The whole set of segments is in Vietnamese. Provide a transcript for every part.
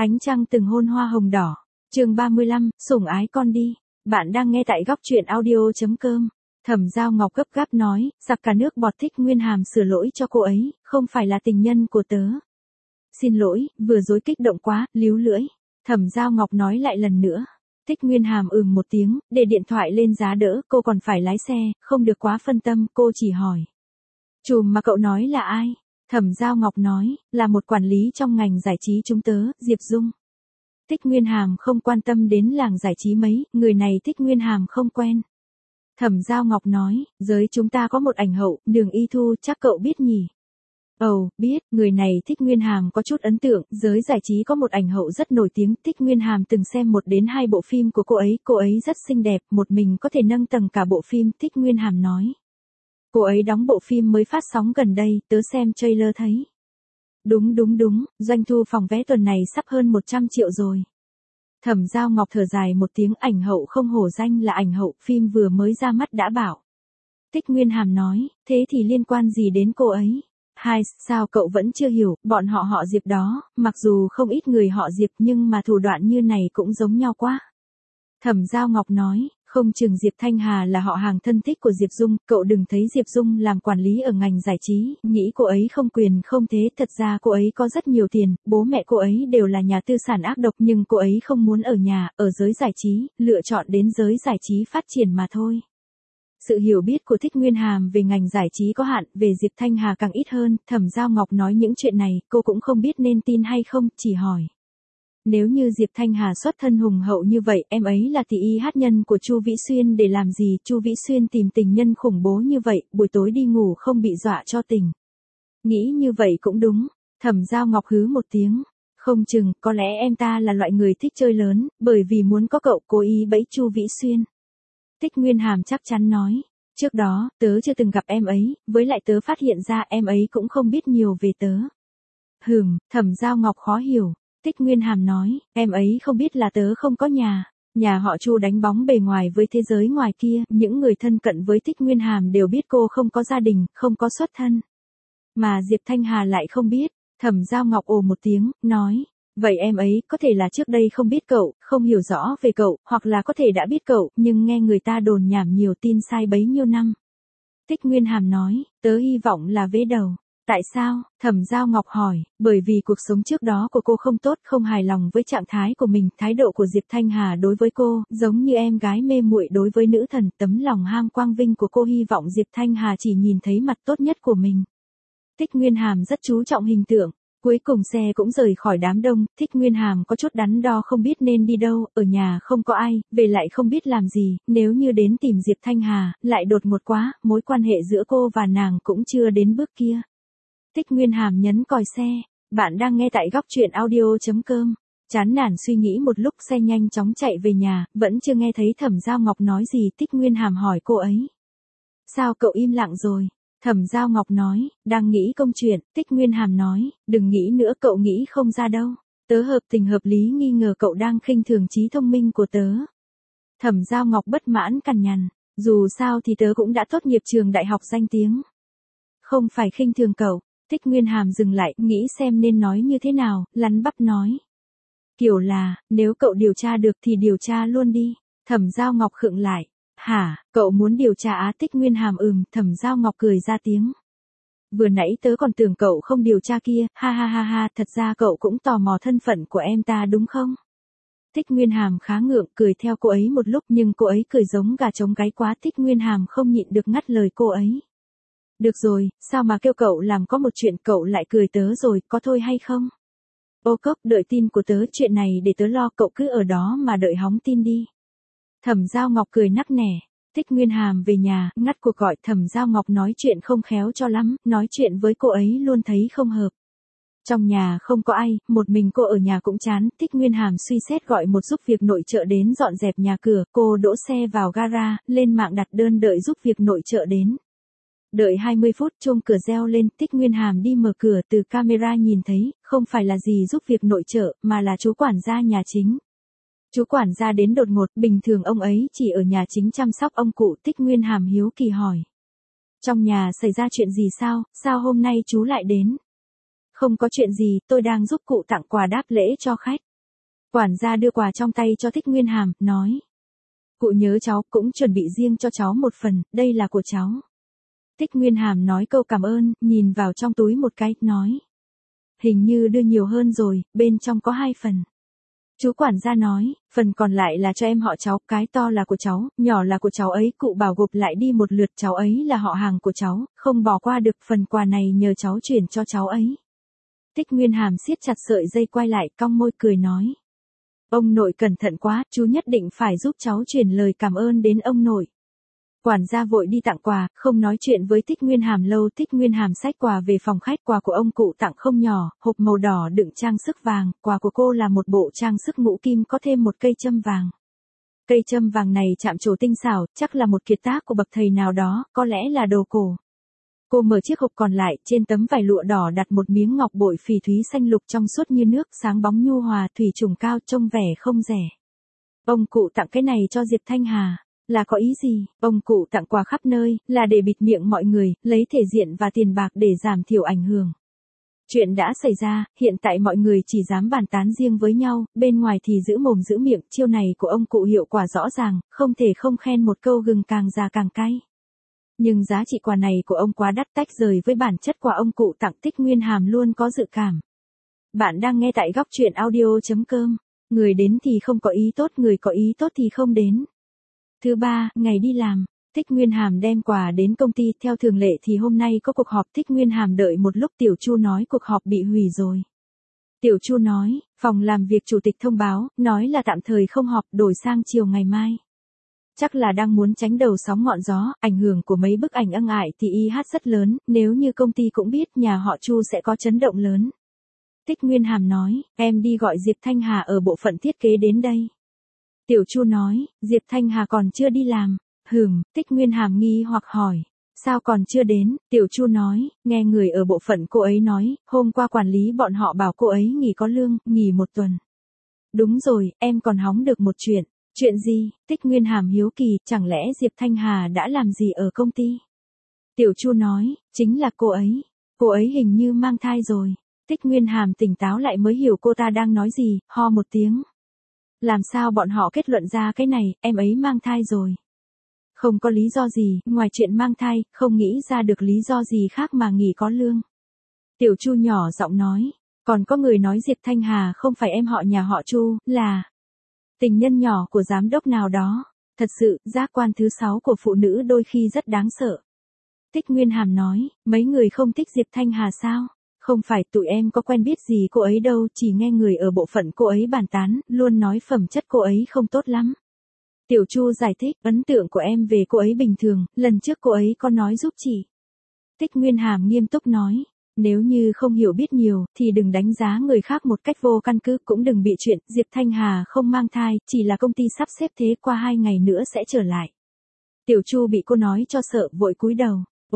Ánh trăng từng hôn hoa hồng đỏ. Chương 35, sủng ái con đi. Bạn đang nghe tại góc truyện audio.com. Thẩm Giao Ngọc gấp gáp nói, giặc cả nước bọt Thích Nguyên Hàm sửa lỗi cho cô ấy, không phải là tình nhân của tớ. Xin lỗi, vừa dối kích động quá, líu lưỡi. Thẩm Giao Ngọc nói lại lần nữa. Thích Nguyên Hàm một tiếng, để điện thoại lên giá đỡ, cô còn phải lái xe, không được quá phân tâm, cô chỉ hỏi. Trùm mà cậu nói là ai? Thẩm Giao Ngọc nói, là một quản lý trong ngành giải trí chúng tớ, Diệp Dung. Thích Nguyên Hàm không quan tâm đến làng giải trí mấy, người này Thích Nguyên Hàm không quen. Thẩm Giao Ngọc nói, giới chúng ta có một ảnh hậu, Đường Y Thu, chắc cậu biết nhỉ? Ồ, biết, người này Thích Nguyên Hàm có chút ấn tượng, giới giải trí có một ảnh hậu rất nổi tiếng, Thích Nguyên Hàm từng xem 1 đến 2 bộ phim của cô ấy rất xinh đẹp, một mình có thể nâng tầng cả bộ phim, Thích Nguyên Hàm nói. Cô ấy đóng bộ phim mới phát sóng gần đây, tớ xem trailer thấy. Đúng, doanh thu phòng vé tuần này sắp hơn 100 triệu rồi. Thẩm Giao Ngọc thở dài một tiếng, ảnh hậu không hổ danh là ảnh hậu, phim vừa mới ra mắt đã bảo. Thích Nguyên Hàm nói, thế thì liên quan gì đến cô ấy? Sao cậu vẫn chưa hiểu, bọn họ Diệp đó, mặc dù không ít người họ Diệp nhưng mà thủ đoạn như này cũng giống nhau quá. Thẩm Giao Ngọc nói, không chừng Diệp Thanh Hà là họ hàng thân thích của Diệp Dung, cậu đừng thấy Diệp Dung làm quản lý ở ngành giải trí, nghĩ cô ấy không quyền không thế, thật ra cô ấy có rất nhiều tiền, bố mẹ cô ấy đều là nhà tư sản ác độc nhưng cô ấy không muốn ở nhà, ở giới giải trí, lựa chọn đến giới giải trí phát triển mà thôi. Sự hiểu biết của Thích Nguyên Hàm về ngành giải trí có hạn, về Diệp Thanh Hà càng ít hơn, Thẩm Giao Ngọc nói những chuyện này, cô cũng không biết nên tin hay không, chỉ hỏi. Nếu như Diệp Thanh Hà xuất thân hùng hậu như vậy, em ấy là tỷ y hát nhân của Chu Vĩ Xuyên để làm gì? Chu Vĩ Xuyên tìm tình nhân khủng bố như vậy, buổi tối đi ngủ không bị dọa cho tỉnh. Nghĩ như vậy cũng đúng. Thẩm Giao Ngọc hứ một tiếng. Không chừng, có lẽ em ta là loại người thích chơi lớn, bởi vì muốn có cậu cố ý bẫy Chu Vĩ Xuyên. Thích Nguyên Hàm chắc chắn nói. Trước đó, tớ chưa từng gặp em ấy, với lại tớ phát hiện ra em ấy cũng không biết nhiều về tớ. Thẩm Giao Ngọc khó hiểu. Thích Nguyên Hàm nói, em ấy không biết là tớ không có nhà họ Chu đánh bóng bề ngoài với thế giới ngoài kia, những người thân cận với Thích Nguyên Hàm đều biết cô không có gia đình, không có xuất thân. Mà Diệp Thanh Hà lại không biết, Thẩm Giao Ngọc ồ một tiếng, nói, vậy em ấy có thể là trước đây không biết cậu, không hiểu rõ về cậu, hoặc là có thể đã biết cậu, nhưng nghe người ta đồn nhảm nhiều tin sai bấy nhiêu năm. Thích Nguyên Hàm nói, tớ hy vọng là vế đầu. Tại sao? Thẩm Giao Ngọc hỏi, bởi vì cuộc sống trước đó của cô không tốt, không hài lòng với trạng thái của mình, thái độ của Diệp Thanh Hà đối với cô, giống như em gái mê muội đối với nữ thần, tấm lòng ham quang vinh của cô hy vọng Diệp Thanh Hà chỉ nhìn thấy mặt tốt nhất của mình. Thích Nguyên Hàm rất chú trọng hình tượng. Cuối cùng xe cũng rời khỏi đám đông, Thích Nguyên Hàm có chút đắn đo không biết nên đi đâu, ở nhà không có ai, về lại không biết làm gì, nếu như đến tìm Diệp Thanh Hà, lại đột ngột quá, mối quan hệ giữa cô và nàng cũng chưa đến bước kia. Thích Nguyên Hàm nhấn còi xe. Bạn đang nghe tại góc truyện audio.com. Chán nản suy nghĩ một lúc, xe nhanh chóng chạy về nhà, vẫn chưa nghe thấy Thẩm Giao Ngọc nói gì. Thích Nguyên Hàm hỏi cô ấy. Sao cậu im lặng rồi? Thẩm Giao Ngọc nói, đang nghĩ công chuyện. Thích Nguyên Hàm nói, đừng nghĩ nữa, cậu nghĩ không ra đâu. Tớ hợp tình hợp lý nghi ngờ cậu đang khinh thường trí thông minh của tớ. Thẩm Giao Ngọc bất mãn cằn nhằn. Dù sao thì tớ cũng đã tốt nghiệp trường đại học danh tiếng. Không phải khinh thường cậu. Thích Nguyên Hàm dừng lại, nghĩ xem nên nói như thế nào, lắn bắp nói. Kiểu là, nếu cậu điều tra được thì điều tra luôn đi. Thẩm Giao Ngọc khựng lại. Hả, cậu muốn điều tra á? Thích Nguyên Hàm Thẩm Giao Ngọc cười ra tiếng. Vừa nãy tớ còn tưởng cậu không điều tra kia, ha, thật ra cậu cũng tò mò thân phận của em ta đúng không? Thích Nguyên Hàm khá ngượng, cười theo cô ấy một lúc nhưng cô ấy cười giống gà trống gáy quá. Thích Nguyên Hàm không nhịn được ngắt lời cô ấy. Được rồi, sao mà kêu cậu làm có một chuyện cậu lại cười tớ rồi, có thôi hay không? Ô cốc, đợi tin của tớ, chuyện này để tớ lo, cậu cứ ở đó mà đợi hóng tin đi. Thẩm Giao Ngọc cười nắc nẻ. Thích Nguyên Hàm về nhà, ngắt cuộc gọi. Thẩm Giao Ngọc nói chuyện không khéo cho lắm, nói chuyện với cô ấy luôn thấy không hợp. Trong nhà không có ai, một mình cô ở nhà cũng chán. Thích Nguyên Hàm suy xét gọi một giúp việc nội trợ đến dọn dẹp nhà cửa, cô đỗ xe vào gara, lên mạng đặt đơn đợi giúp việc nội trợ đến. Đợi 20 phút, chuông cửa reo lên, Thích Nguyên Hàm đi mở cửa, từ camera nhìn thấy, không phải là gì giúp việc nội trợ, mà là chú quản gia nhà chính. Chú quản gia đến đột ngột, bình thường ông ấy chỉ ở nhà chính chăm sóc ông cụ. Thích Nguyên Hàm hiếu kỳ hỏi. Trong nhà xảy ra chuyện gì sao hôm nay chú lại đến? Không có chuyện gì, tôi đang giúp cụ tặng quà đáp lễ cho khách. Quản gia đưa quà trong tay cho Thích Nguyên Hàm, nói. Cụ nhớ cháu, cũng chuẩn bị riêng cho cháu một phần, đây là của cháu. Thích Nguyên Hàm nói câu cảm ơn, nhìn vào trong túi một cái, nói. Hình như đưa nhiều hơn rồi, bên trong có 2 phần. Chú quản gia nói, phần còn lại là cho em họ cháu, cái to là của cháu, nhỏ là của cháu ấy, cụ bảo gộp lại đi một lượt, cháu ấy là họ hàng của cháu, không bỏ qua được, phần quà này nhờ cháu chuyển cho cháu ấy. Thích Nguyên Hàm siết chặt sợi dây quay lại, cong môi cười nói. Ông nội cẩn thận quá, chú nhất định phải giúp cháu truyền lời cảm ơn đến ông nội. Quản gia vội đi tặng quà, không nói chuyện với Thích Nguyên Hàm lâu. Thích Nguyên Hàm xách quà về phòng khách, quà của ông cụ tặng không nhỏ, hộp màu đỏ đựng trang sức vàng, quà của cô là một bộ trang sức ngũ kim có thêm một cây châm vàng. Cây châm vàng này chạm trổ tinh xảo, chắc là một kiệt tác của bậc thầy nào đó, có lẽ là đồ cổ. Cô mở chiếc hộp còn lại, trên tấm vải lụa đỏ đặt một miếng ngọc bội phỉ thúy xanh lục trong suốt như nước, sáng bóng nhu hòa, thủy trùng cao, trông vẻ không rẻ. Ông cụ tặng cái này cho Diệp Thanh Hà. Là có ý gì? Ông cụ tặng quà khắp nơi, là để bịt miệng mọi người, lấy thể diện và tiền bạc để giảm thiểu ảnh hưởng. Chuyện đã xảy ra, hiện tại mọi người chỉ dám bàn tán riêng với nhau, bên ngoài thì giữ mồm giữ miệng, chiêu này của ông cụ hiệu quả rõ ràng, không thể không khen một câu gừng càng già càng cay. Nhưng giá trị quà này của ông quá đắt, tách rời với bản chất quà ông cụ tặng. Thích Nguyên Hàm luôn có dự cảm. Bạn đang nghe tại góc truyện audio.com. Người đến thì không có ý tốt, người có ý tốt thì không đến. Thứ ba, ngày đi làm, Thích Nguyên Hàm đem quà đến công ty, theo thường lệ thì hôm nay có cuộc họp. Thích Nguyên Hàm đợi một lúc, Tiểu Chu nói cuộc họp bị hủy rồi. Tiểu Chu nói, phòng làm việc chủ tịch thông báo, nói là tạm thời không họp, đổi sang chiều ngày mai. Chắc là đang muốn tránh đầu sóng ngọn gió, ảnh hưởng của mấy bức ảnh ân ái thì IH rất lớn, nếu như công ty cũng biết nhà họ Chu sẽ có chấn động lớn. Thích Nguyên Hàm nói, em đi gọi Diệp Thanh Hà ở bộ phận thiết kế đến đây. Tiểu Chu nói, Diệp Thanh Hà còn chưa đi làm. Thích Nguyên Hàm nghi hoặc hỏi. Sao còn chưa đến? Tiểu Chu nói, nghe người ở bộ phận cô ấy nói, hôm qua quản lý bọn họ bảo cô ấy nghỉ có lương, nghỉ 1 tuần. Đúng rồi, em còn hóng được một chuyện. Chuyện gì? Thích Nguyên Hàm hiếu kỳ, chẳng lẽ Diệp Thanh Hà đã làm gì ở công ty? Tiểu Chu nói, chính là cô ấy. Cô ấy hình như mang thai rồi. Thích Nguyên Hàm tỉnh táo lại mới hiểu cô ta đang nói gì, ho một tiếng. Làm sao bọn họ kết luận ra cái này, em ấy mang thai rồi. Không có lý do gì, ngoài chuyện mang thai, không nghĩ ra được lý do gì khác mà nghỉ có lương. Tiểu Chu nhỏ giọng nói, còn có người nói Diệp Thanh Hà không phải em họ nhà họ Chu, là tình nhân nhỏ của giám đốc nào đó. Thật sự, giác quan thứ 6 của phụ nữ đôi khi rất đáng sợ. Thích Nguyên Hàm nói, mấy người không thích Diệp Thanh Hà sao? Không phải, tụi em có quen biết gì cô ấy đâu, chỉ nghe người ở bộ phận cô ấy bàn tán, luôn nói phẩm chất cô ấy không tốt lắm. Tiểu Chu giải thích, ấn tượng của em về cô ấy bình thường, lần trước cô ấy có nói giúp chị. Thích Nguyên Hàm nghiêm túc nói, nếu như không hiểu biết nhiều, thì đừng đánh giá người khác một cách vô căn cứ, cũng đừng bị chuyện, Diệp Thanh Hà không mang thai, chỉ là công ty sắp xếp thế, qua 2 ngày nữa sẽ trở lại. Tiểu Chu bị cô nói cho sợ, vội cúi đầu,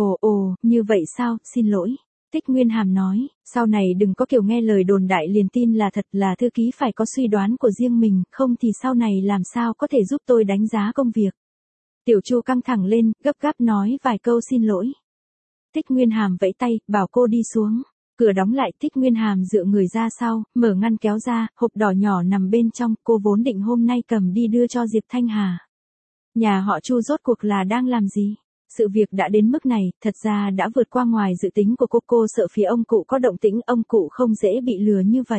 ồ, như vậy sao, xin lỗi. Thích Nguyên Hàm nói, sau này đừng có kiểu nghe lời đồn đại liền tin là thật, là thư ký phải có suy đoán của riêng mình, không thì sau này làm sao có thể giúp tôi đánh giá công việc. Tiểu Chu căng thẳng lên, gấp gáp nói vài câu xin lỗi. Thích Nguyên Hàm vẫy tay, bảo cô đi xuống. Cửa đóng lại, Thích Nguyên Hàm dựa người ra sau, mở ngăn kéo ra, hộp đỏ nhỏ nằm bên trong, cô vốn định hôm nay cầm đi đưa cho Diệp Thanh Hà. Nhà họ Chu rốt cuộc là đang làm gì? Sự việc đã đến mức này, thật ra đã vượt qua ngoài dự tính của cô sợ phía ông cụ có động tĩnh, ông cụ không dễ bị lừa như vậy.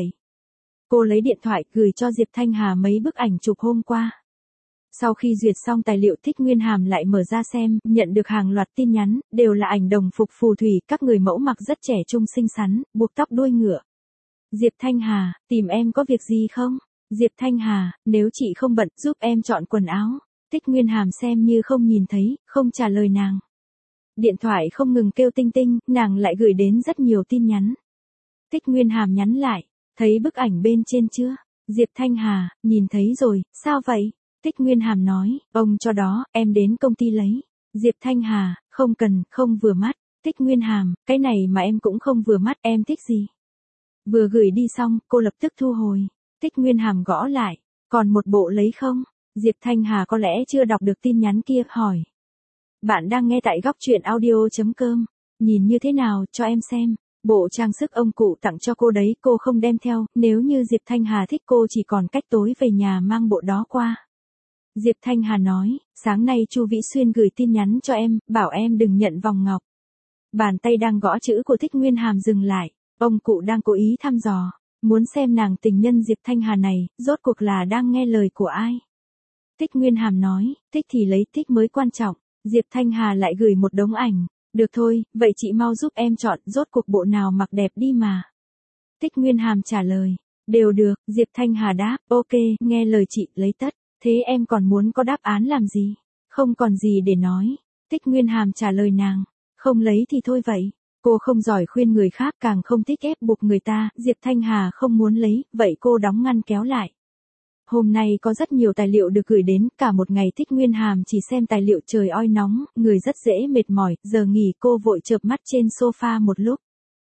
Cô lấy điện thoại, gửi cho Diệp Thanh Hà mấy bức ảnh chụp hôm qua. Sau khi duyệt xong tài liệu, Thích Nguyên Hàm lại mở ra xem, nhận được hàng loạt tin nhắn, đều là ảnh đồng phục phù thủy, các người mẫu mặc rất trẻ trung xinh xắn, buộc tóc đuôi ngựa. Diệp Thanh Hà, tìm em có việc gì không? Diệp Thanh Hà, nếu chị không bận, giúp em chọn quần áo. Thích Nguyên Hàm xem như không nhìn thấy, không trả lời nàng. Điện thoại không ngừng kêu tinh tinh, nàng lại gửi đến rất nhiều tin nhắn. Thích Nguyên Hàm nhắn lại, thấy bức ảnh bên trên chưa? Diệp Thanh Hà, nhìn thấy rồi, sao vậy? Thích Nguyên Hàm nói, ông cho đó, em đến công ty lấy. Diệp Thanh Hà, không cần, không vừa mắt. Thích Nguyên Hàm, cái này mà em cũng không vừa mắt, em thích gì? Vừa gửi đi xong, cô lập tức thu hồi. Thích Nguyên Hàm gõ lại, còn một bộ lấy không? Diệp Thanh Hà có lẽ chưa đọc được tin nhắn kia, hỏi. Bạn đang nghe tại góc truyện audio.com. Nhìn như thế nào, cho em xem. Bộ trang sức ông cụ tặng cho cô đấy cô không đem theo, nếu như Diệp Thanh Hà thích cô chỉ còn cách tối về nhà mang bộ đó qua. Diệp Thanh Hà nói, sáng nay Chu Vĩ Xuyên gửi tin nhắn cho em, bảo em đừng nhận vòng ngọc. Bàn tay đang gõ chữ của Thích Nguyên Hàm dừng lại, ông cụ đang cố ý thăm dò, muốn xem nàng tình nhân Diệp Thanh Hà này, rốt cuộc là đang nghe lời của ai. Thích Nguyên Hàm nói, thích thì lấy thích mới quan trọng, Diệp Thanh Hà lại gửi một đống ảnh, được thôi, vậy chị mau giúp em chọn, rốt cuộc bộ nào mặc đẹp đi mà. Thích Nguyên Hàm trả lời, đều được, Diệp Thanh Hà đáp, ok, nghe lời chị, lấy tất, thế em còn muốn có đáp án làm gì, không còn gì để nói. Thích Nguyên Hàm trả lời nàng, không lấy thì thôi vậy. Cô không giỏi khuyên người khác càng không thích ép buộc người ta, Diệp Thanh Hà không muốn lấy, vậy cô đóng ngăn kéo lại. Hôm nay có rất nhiều tài liệu được gửi đến, cả một ngày Thích Nguyên Hàm chỉ xem tài liệu trời oi nóng, người rất dễ mệt mỏi, giờ nghỉ cô vội chợp mắt trên sofa một lúc.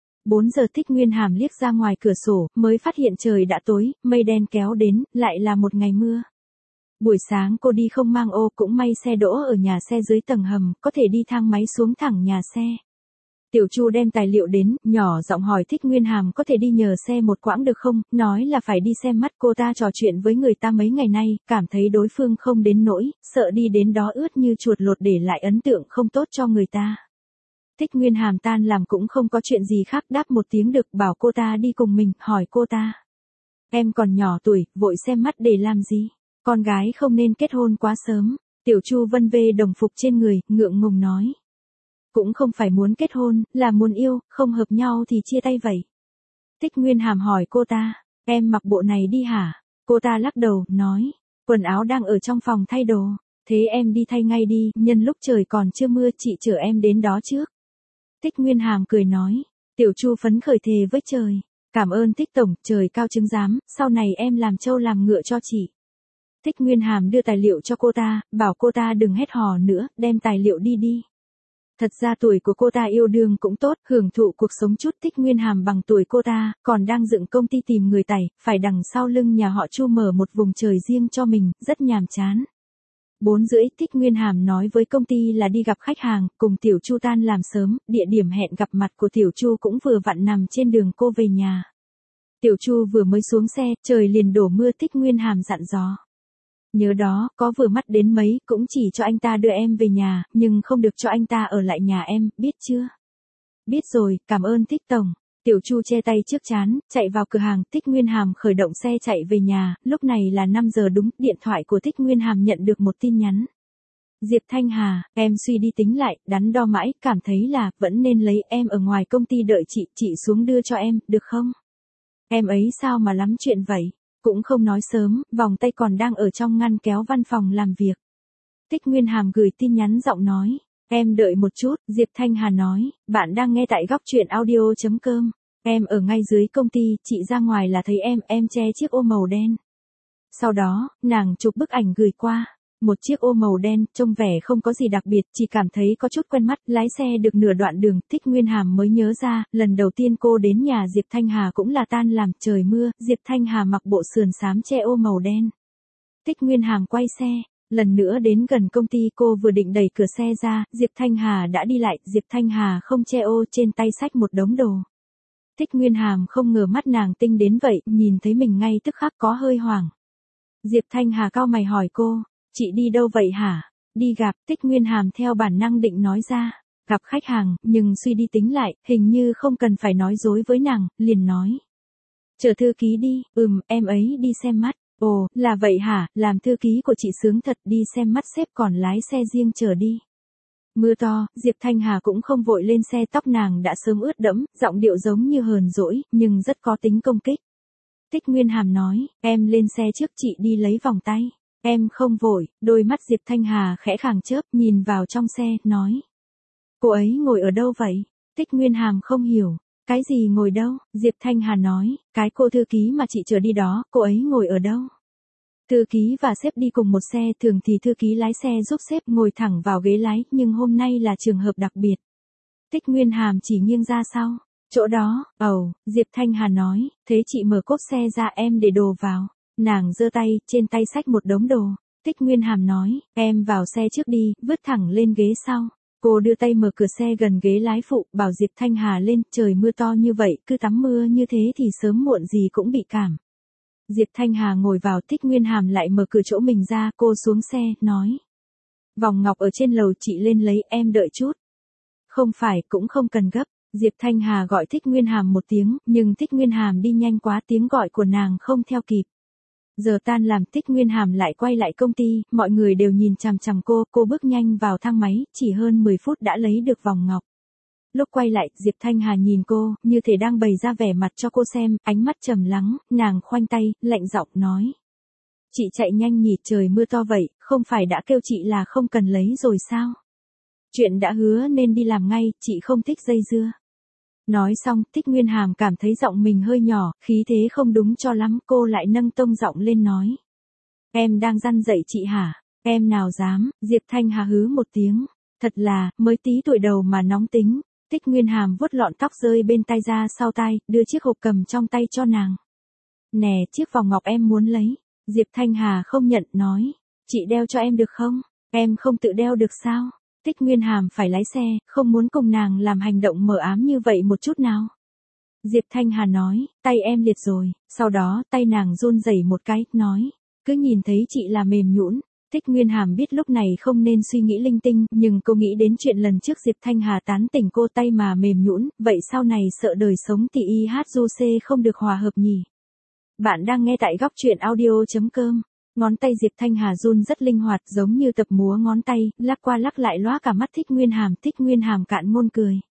4 giờ Thích Nguyên Hàm liếc ra ngoài cửa sổ, mới phát hiện trời đã tối, mây đen kéo đến, lại là một ngày mưa. Buổi sáng cô đi không mang ô, cũng may xe đỗ ở nhà xe dưới tầng hầm, có thể đi thang máy xuống thẳng nhà xe. Tiểu Chu đem tài liệu đến, nhỏ giọng hỏi Thích Nguyên Hàm có thể đi nhờ xe một quãng được không, nói là phải đi xem mắt. Cô ta trò chuyện với người ta mấy ngày nay, cảm thấy đối phương không đến nỗi, sợ đi đến đó ướt như chuột lột để lại ấn tượng không tốt cho người ta. Thích Nguyên Hàm tan làm cũng không có chuyện gì khác, đáp một tiếng được, bảo cô ta đi cùng mình, hỏi cô ta. Em còn nhỏ tuổi, vội xem mắt để làm gì? Con gái không nên kết hôn quá sớm. Tiểu Chu vân vê đồng phục trên người, ngượng ngùng nói. Cũng không phải muốn kết hôn, là muốn yêu, không hợp nhau thì chia tay vậy. Thích Nguyên Hàm hỏi cô ta, em mặc bộ này đi hả? Cô ta lắc đầu, nói, quần áo đang ở trong phòng thay đồ, thế em đi thay ngay đi, nhân lúc trời còn chưa mưa chị chở em đến đó trước. Thích Nguyên Hàm cười nói, Tiểu Chu phấn khởi thề với trời, cảm ơn Thích tổng, trời cao chứng giám, sau này em làm trâu làm ngựa cho chị. Thích Nguyên Hàm đưa tài liệu cho cô ta, bảo cô ta đừng hét hò nữa, đem tài liệu đi đi. Thật ra tuổi của cô ta yêu đương cũng tốt, hưởng thụ cuộc sống chút. Thích Nguyên Hàm bằng tuổi cô ta, còn đang dựng công ty tìm người tày, phải đằng sau lưng nhà họ Chu mở một vùng trời riêng cho mình, rất nhàm chán. 4 rưỡi, Thích Nguyên Hàm nói với công ty là đi gặp khách hàng, cùng Tiểu Chu tan làm sớm, địa điểm hẹn gặp mặt của Tiểu Chu cũng vừa vặn nằm trên đường cô về nhà. Tiểu Chu vừa mới xuống xe, trời liền đổ mưa. Thích Nguyên Hàm dặn dò. Nhớ đó, có vừa mắt đến mấy, cũng chỉ cho anh ta đưa em về nhà, nhưng không được cho anh ta ở lại nhà em, biết chưa? Biết rồi, cảm ơn Thích tổng. Tiểu Chu che tay trước trán, chạy vào cửa hàng. Thích Nguyên Hàm khởi động xe chạy về nhà, lúc này là 5 giờ đúng, điện thoại của Thích Nguyên Hàm nhận được một tin nhắn. Diệp Thanh Hà, em suy đi tính lại, đắn đo mãi, cảm thấy là, vẫn nên lấy em ở ngoài công ty đợi chị xuống đưa cho em, được không? Em ấy sao mà lắm chuyện vậy? Cũng không nói sớm, vòng tay còn đang ở trong ngăn kéo văn phòng làm việc. Thích Nguyên Hàm gửi tin nhắn giọng nói, em đợi một chút. Diệp Thanh Hà nói, bạn đang nghe tại góc truyện audio.com. Em ở ngay dưới công ty, chị ra ngoài là thấy em che chiếc ô màu đen. Sau đó, nàng chụp bức ảnh gửi qua. Một chiếc ô màu đen, trông vẻ không có gì đặc biệt, chỉ cảm thấy có chút quen mắt. Lái xe được nửa đoạn đường, Thích Nguyên Hàm mới nhớ ra, lần đầu tiên cô đến nhà Diệp Thanh Hà cũng là tan làm, trời mưa, Diệp Thanh Hà mặc bộ sườn xám che ô màu đen. Thích Nguyên Hàm quay xe, lần nữa đến gần công ty, cô vừa định đẩy cửa xe ra, Diệp Thanh Hà đã đi lại. Diệp Thanh Hà không che ô, trên tay xách một đống đồ. Thích Nguyên Hàm không ngờ mắt nàng tinh đến vậy, nhìn thấy mình ngay tức khắc có hơi hoảng. Diệp Thanh Hà cau mày hỏi cô, chị đi đâu vậy hả? Đi gặp. Thích Nguyên Hàm theo bản năng định nói ra, gặp khách hàng, nhưng suy đi tính lại, hình như không cần phải nói dối với nàng, liền nói. Chở thư ký đi, em ấy đi xem mắt. Ồ, là vậy hả, làm thư ký của chị sướng thật, đi xem mắt sếp còn lái xe riêng chở đi. Mưa to, Diệp Thanh Hà cũng không vội lên xe, tóc nàng đã sớm ướt đẫm, giọng điệu giống như hờn dỗi, nhưng rất có tính công kích. Thích Nguyên Hàm nói, em lên xe trước, chị đi lấy vòng tay. Em không vội. Đôi mắt Diệp Thanh Hà khẽ khàng chớp, nhìn vào trong xe, nói. Cô ấy ngồi ở đâu vậy? Thích Nguyên Hàm không hiểu. Cái gì ngồi đâu? Diệp Thanh Hà nói, cái cô thư ký mà chị chở đi đó, cô ấy ngồi ở đâu? Thư ký và sếp đi cùng một xe, thường thì thư ký lái xe giúp sếp ngồi thẳng vào ghế lái, nhưng hôm nay là trường hợp đặc biệt. Thích Nguyên Hàm chỉ nghiêng ra sau. Chỗ đó, Diệp Thanh Hà nói, thế chị mở cốp xe ra, em để đồ vào. Nàng giơ tay, trên tay xách một đống đồ. Thích Nguyên Hàm nói, em vào xe trước đi, vứt thẳng lên ghế sau. Cô đưa tay mở cửa xe gần ghế lái phụ, bảo Diệp Thanh Hà lên, trời mưa to như vậy, cứ tắm mưa như thế thì sớm muộn gì cũng bị cảm. Diệp Thanh Hà ngồi vào, Thích Nguyên Hàm lại mở cửa chỗ mình ra, cô xuống xe, nói. Vòng ngọc ở trên lầu chị lên lấy, em đợi chút. Không phải, cũng không cần gấp. Diệp Thanh Hà gọi Thích Nguyên Hàm một tiếng, nhưng Thích Nguyên Hàm đi nhanh quá, tiếng gọi của nàng không theo kịp. Giờ tan làm, Thích Nguyên Hàm lại quay lại công ty, mọi người đều nhìn chằm chằm cô bước nhanh vào thang máy, chỉ hơn 10 phút đã lấy được vòng ngọc. Lúc quay lại, Diệp Thanh Hà nhìn cô, như thể đang bày ra vẻ mặt cho cô xem, ánh mắt trầm lắng, nàng khoanh tay, lạnh giọng nói. Chị chạy nhanh nhỉ, trời mưa to vậy, không phải đã kêu chị là không cần lấy rồi sao? Chuyện đã hứa nên đi làm ngay, chị không thích dây dưa. Nói xong, Thích Nguyên Hàm cảm thấy giọng mình hơi nhỏ, khí thế không đúng cho lắm, cô lại nâng tông giọng lên nói. Em đang răn dạy chị hả? Em nào dám, Diệp Thanh Hà hứ một tiếng. Thật là, mới tí tuổi đầu mà nóng tính. Thích Nguyên Hàm vuốt lọn tóc rơi bên tai ra sau tai, đưa chiếc hộp cầm trong tay cho nàng. Nè, chiếc vòng ngọc em muốn lấy. Diệp Thanh Hà không nhận, nói. Chị đeo cho em được không? Em không tự đeo được sao? Thích Nguyên Hàm phải lái xe, không muốn cùng nàng làm hành động mờ ám như vậy một chút nào. Diệp Thanh Hà nói, tay em liệt rồi, sau đó tay nàng run rẩy một cái, nói, cứ nhìn thấy chị là mềm nhũn. Thích Nguyên Hàm biết lúc này không nên suy nghĩ linh tinh, nhưng cô nghĩ đến chuyện lần trước Diệp Thanh Hà tán tỉnh cô tay mà mềm nhũn, vậy sau này sợ đời sống thì IHJC không được hòa hợp nhỉ. Bạn đang nghe tại góc truyện audio.com. Ngón tay Diệp Thanh Hà run rất linh hoạt, giống như tập múa ngón tay, lắc qua lắc lại lóa cả mắt Thích Nguyên Hàm. Thích Nguyên Hàm cạn ngôn cười.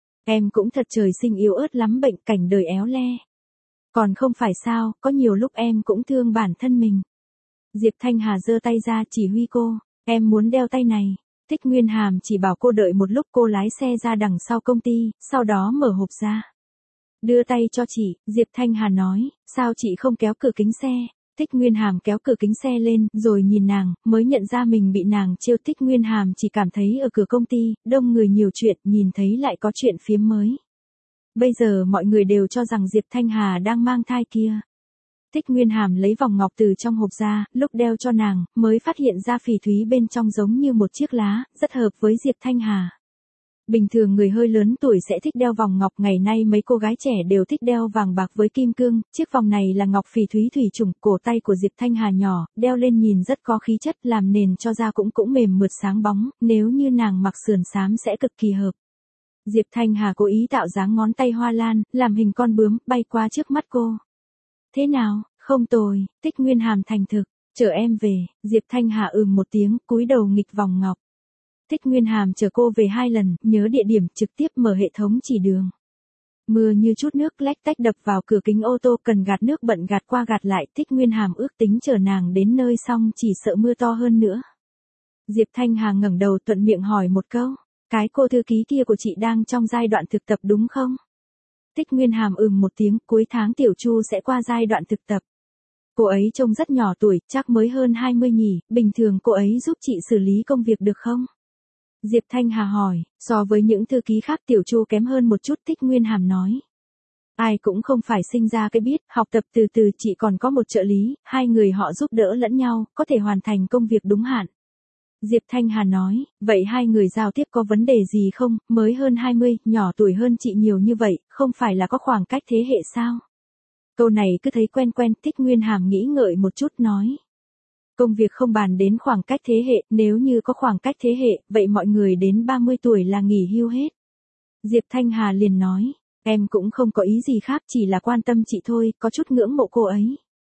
Em cũng thật trời sinh yếu ớt lắm, bệnh cảnh đời éo le. Còn không phải sao, có nhiều lúc em cũng thương bản thân mình. Diệp Thanh Hà giơ tay ra chỉ huy cô, em muốn đeo tay này. Thích Nguyên Hàm chỉ bảo cô đợi một lúc, cô lái xe ra đằng sau công ty, sau đó mở hộp ra. Đưa tay cho chị, Diệp Thanh Hà nói, sao chị không kéo cửa kính xe? Thích Nguyên Hàm kéo cửa kính xe lên, rồi nhìn nàng, mới nhận ra mình bị nàng trêu. Thích Nguyên Hàm chỉ cảm thấy ở cửa công ty, đông người nhiều chuyện, nhìn thấy lại có chuyện phiếm mới. Bây giờ mọi người đều cho rằng Diệp Thanh Hà đang mang thai kia. Thích Nguyên Hàm lấy vòng ngọc từ trong hộp ra, lúc đeo cho nàng, mới phát hiện ra phỉ thúy bên trong giống như một chiếc lá, rất hợp với Diệp Thanh Hà. Bình thường người hơi lớn tuổi sẽ thích đeo vòng ngọc, ngày nay mấy cô gái trẻ đều thích đeo vàng bạc với kim cương, chiếc vòng này là ngọc phỉ thúy thủy trùng, cổ tay của Diệp Thanh Hà nhỏ, đeo lên nhìn rất có khí chất, làm nền cho da cũng mềm mượt sáng bóng, nếu như nàng mặc sườn xám sẽ cực kỳ hợp. Diệp Thanh Hà cố ý tạo dáng ngón tay hoa lan, làm hình con bướm, bay qua trước mắt cô. Thế nào, không tồi, Thích Nguyên Hàm thành thực, chở em về. Diệp Thanh Hà một tiếng, cúi đầu nghịch vòng ngọc. Thích Nguyên Hàm chở cô về 2 lần, nhớ địa điểm, trực tiếp mở hệ thống chỉ đường. Mưa như chút nước lách tách đập vào cửa kính ô tô, cần gạt nước bận gạt qua gạt lại. Thích Nguyên Hàm ước tính chở nàng đến nơi xong chỉ sợ mưa to hơn nữa. Diệp Thanh Hà ngẩng đầu thuận miệng hỏi một câu, cái cô thư ký kia của chị đang trong giai đoạn thực tập đúng không? Thích Nguyên Hàm một tiếng, cuối tháng Tiểu Chu sẽ qua giai đoạn thực tập. Cô ấy trông rất nhỏ tuổi, chắc mới hơn 20 nhỉ, bình thường cô ấy giúp chị xử lý công việc được không? Diệp Thanh Hà hỏi, so với những thư ký khác Tiểu Chu kém hơn một chút. Thích Nguyên Hàm nói. Ai cũng không phải sinh ra cái biết, học tập từ từ, chị còn có một trợ lý, 2 người họ giúp đỡ lẫn nhau, có thể hoàn thành công việc đúng hạn. Diệp Thanh Hà nói, vậy 2 người giao tiếp có vấn đề gì không, mới hơn 20, nhỏ tuổi hơn chị nhiều như vậy, không phải là có khoảng cách thế hệ sao? Câu này cứ thấy quen quen. Thích Nguyên Hàm nghĩ ngợi một chút nói. Công việc không bàn đến khoảng cách thế hệ, nếu như có khoảng cách thế hệ, vậy mọi người đến 30 tuổi là nghỉ hưu hết. Diệp Thanh Hà liền nói, em cũng không có ý gì khác, chỉ là quan tâm chị thôi, có chút ngưỡng mộ cô ấy.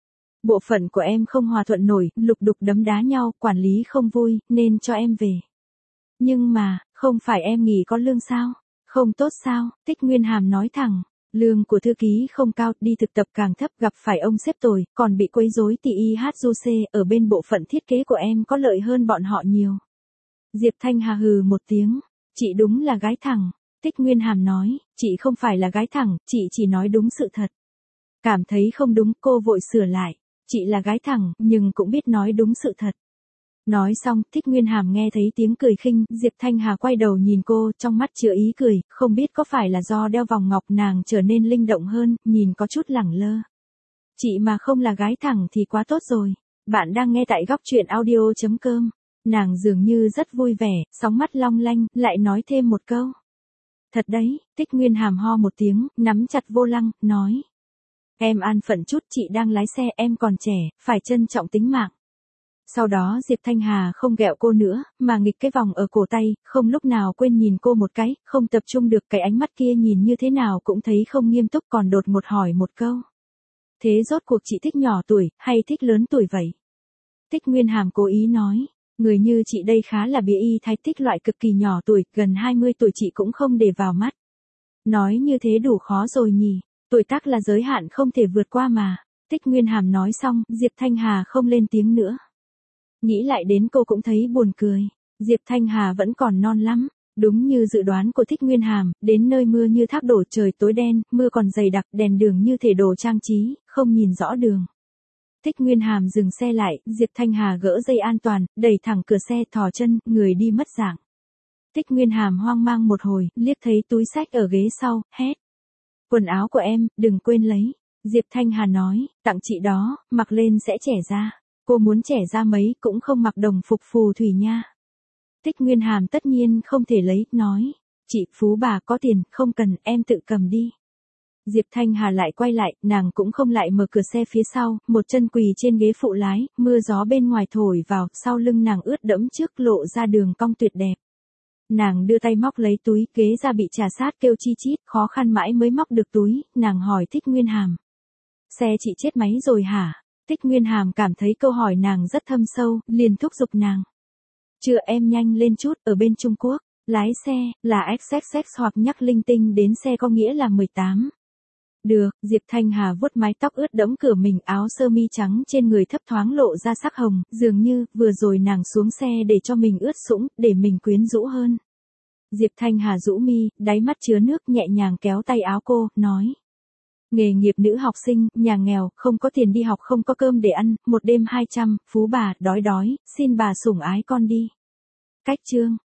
Bộ phận của em không hòa thuận nổi, lục đục đấm đá nhau, quản lý không vui, nên cho em về. Nhưng mà, không phải em nghỉ có lương sao? Không tốt sao? Thích Nguyên Hàm nói thẳng. Lương của thư ký không cao, đi thực tập càng thấp, gặp phải ông sếp tồi, còn bị quấy rối thì IHJC, ở bên bộ phận thiết kế của em có lợi hơn bọn họ nhiều. Diệp Thanh Hà hừ một tiếng, chị đúng là gái thẳng. Thích Nguyên Hàm nói, chị không phải là gái thẳng, chị chỉ nói đúng sự thật. Cảm thấy không đúng, cô vội sửa lại, chị là gái thẳng, nhưng cũng biết nói đúng sự thật. Nói xong, Thích Nguyên Hàm nghe thấy tiếng cười khinh, Diệp Thanh Hà quay đầu nhìn cô, trong mắt chứa ý cười, không biết có phải là do đeo vòng ngọc nàng trở nên linh động hơn, nhìn có chút lẳng lơ. Chị mà không là gái thẳng thì quá tốt rồi. Bạn đang nghe tại góc truyện audio.com. Nàng dường như rất vui vẻ, sóng mắt long lanh, lại nói thêm một câu. Thật đấy, Tích Nguyên Hàm ho một tiếng, nắm chặt vô lăng, nói. Em an phận chút, chị đang lái xe, em còn trẻ, phải trân trọng tính mạng. Sau đó Diệp Thanh Hà không ghẹo cô nữa, mà nghịch cái vòng ở cổ tay, không lúc nào quên nhìn cô một cái, không tập trung được cái ánh mắt kia nhìn như thế nào cũng thấy không nghiêm túc, còn đột ngột hỏi một câu. Thế rốt cuộc chị thích nhỏ tuổi, hay thích lớn tuổi vậy? Tích Nguyên Hàm cố ý nói. Người như chị đây khá là bịa y thái, thích loại cực kỳ nhỏ tuổi, gần 20 tuổi chị cũng không để vào mắt. Nói như thế đủ khó rồi nhỉ, tuổi tác là giới hạn không thể vượt qua mà. Tích Nguyên Hàm nói xong, Diệp Thanh Hà không lên tiếng nữa. Nghĩ lại đến cô cũng thấy buồn cười, Diệp Thanh Hà vẫn còn non lắm. Đúng như dự đoán của Tích Nguyên Hàm, đến nơi mưa như thác đổ, trời tối đen, mưa còn dày đặc, đèn đường như thể đồ trang trí, không nhìn rõ đường. Tích Nguyên Hàm dừng xe lại, Diệp Thanh Hà gỡ dây an toàn, đẩy thẳng cửa xe, thò chân, người đi mất dạng. Tích Nguyên Hàm hoang mang một hồi, liếc thấy túi xách ở ghế sau, hét. Quần áo của em, đừng quên lấy. Diệp Thanh Hà nói, tặng chị đó, mặc lên sẽ trẻ ra. Cô muốn trẻ ra mấy cũng không mặc đồng phục phù thủy nha. Tích Nguyên Hàm tất nhiên không thể lấy, nói. Chị Phú bà có tiền, không cần, em tự cầm đi. Diệp Thanh Hà lại quay lại, nàng cũng không lại mở cửa xe phía sau, một chân quỳ trên ghế phụ lái, mưa gió bên ngoài thổi vào, sau lưng nàng ướt đẫm trước lộ ra đường cong tuyệt đẹp. Nàng đưa tay móc lấy túi, ghế ra bị trà sát kêu chi chít, khó khăn mãi mới móc được túi, nàng hỏi Tích Nguyên Hàm. Xe chị chết máy rồi hả? Tích Nguyên Hàm cảm thấy câu hỏi nàng rất thâm sâu, liền thúc giục nàng. Chưa, em nhanh lên chút, ở bên Trung Quốc, lái xe, là XXX hoặc nhắc linh tinh đến xe có nghĩa là 18. Được, Diệp Thanh Hà vuốt mái tóc ướt đẫm cửa mình, áo sơ mi trắng trên người thấp thoáng lộ ra sắc hồng, dường như, vừa rồi nàng xuống xe để cho mình ướt sũng, để mình quyến rũ hơn. Diệp Thanh Hà rũ mi, đáy mắt chứa nước, nhẹ nhàng kéo tay áo cô, nói. Nghề nghiệp nữ học sinh, nhà nghèo, không có tiền đi học, không có cơm để ăn, một đêm 200, phú bà, đói, xin bà sủng ái con đi. Cách chương.